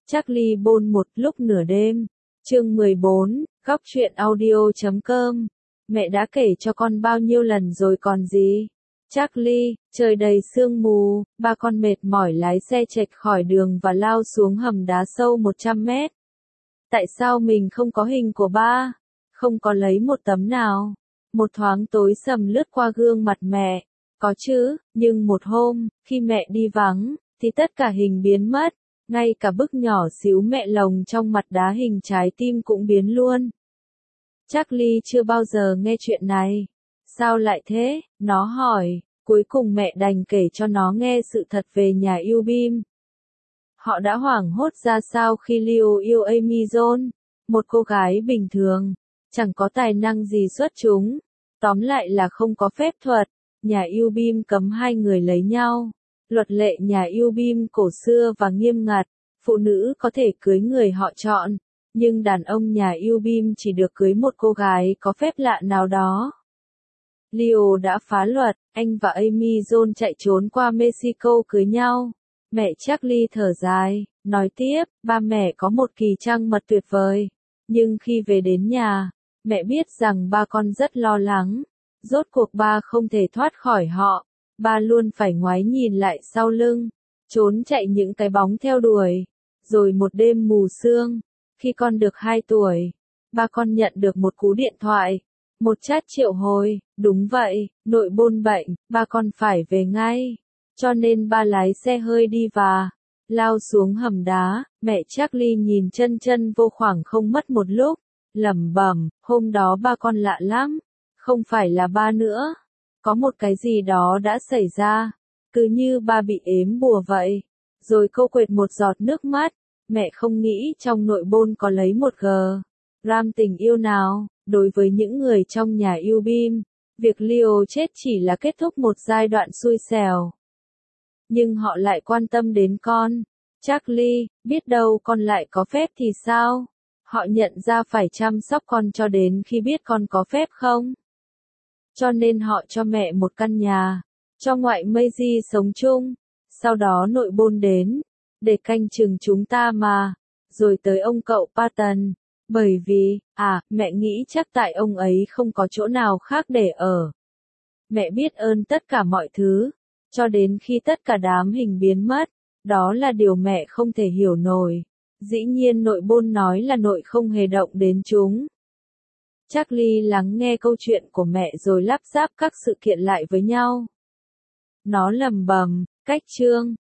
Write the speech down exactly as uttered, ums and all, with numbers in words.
Charlie Bôn một lúc nửa đêm. Chương mười bốn, góc truyện audio chấm com. Mẹ đã kể cho con bao nhiêu lần rồi còn gì? Charlie, trời đầy sương mù, ba con mệt mỏi lái xe chệch khỏi đường và lao xuống hầm đá sâu một trăm mét. Tại sao mình không có hình của ba? Không có lấy một tấm nào. Một thoáng tối sầm lướt qua gương mặt mẹ. Có chứ, nhưng một hôm, khi mẹ đi vắng, thì tất cả hình biến mất. Ngay cả bức nhỏ xíu mẹ lồng trong mặt đá hình trái tim cũng biến luôn. Charlie chưa bao giờ nghe chuyện này. Sao lại thế? Nó hỏi. Cuối cùng mẹ đành kể cho nó nghe sự thật về nhà yêu Bim. Họ đã hoảng hốt ra sao khi Leo yêu Amy John, một cô gái bình thường, chẳng có tài năng gì xuất chúng. Tóm lại là không có phép thuật. Nhà yêu Bim cấm hai người lấy nhau. Luật lệ nhà yêu Bim cổ xưa và nghiêm ngặt, phụ nữ có thể cưới người họ chọn, nhưng đàn ông nhà yêu Bim chỉ được cưới một cô gái có phép lạ nào đó. Leo đã phá luật, anh và Amy John chạy trốn qua Mexico cưới nhau. Mẹ Charlie thở dài, nói tiếp, ba mẹ có một kỳ trăng mật tuyệt vời. Nhưng khi về đến nhà, mẹ biết rằng ba con rất lo lắng. Rốt cuộc ba không thể thoát khỏi họ. Ba luôn phải ngoái nhìn lại sau lưng, trốn chạy những cái bóng theo đuổi. Rồi một đêm mù sương, khi con được hai tuổi, ba con nhận được một cú điện thoại. Một chat triệu hồi, đúng vậy, nội bôn bệnh, ba con phải về ngay. Cho nên ba lái xe hơi đi và lao xuống hầm đá. Mẹ Charlie nhìn chân chân vô khoảng không mất một lúc, lẩm bẩm, hôm đó ba con lạ lắm, không phải là ba nữa. Có một cái gì đó đã xảy ra, cứ như ba bị ếm bùa vậy. Rồi cô quệt một giọt nước mắt, mẹ không nghĩ trong nội bôn có lấy một gram tình yêu nào. Đối với những người trong nhà yêu Bim, việc Leo chết chỉ là kết thúc một giai đoạn xui xẻo. Nhưng họ lại quan tâm đến con. Charlie, biết đâu con lại có phép thì sao? Họ nhận ra phải chăm sóc con cho đến khi biết con có phép không? Cho nên họ cho mẹ một căn nhà, cho ngoại Maisie sống chung. Sau đó nội bôn đến, để canh chừng chúng ta mà. Rồi tới ông cậu Patton. Bởi vì, à, mẹ nghĩ chắc tại ông ấy không có chỗ nào khác để ở. Mẹ biết ơn tất cả mọi thứ, cho đến khi tất cả đám hình biến mất. Đó là điều mẹ không thể hiểu nổi. Dĩ nhiên nội bôn nói là nội không hề động đến chúng. Charlie lắng nghe câu chuyện của mẹ rồi lắp ráp các sự kiện lại với nhau. Nó lầm bầm, cách chương,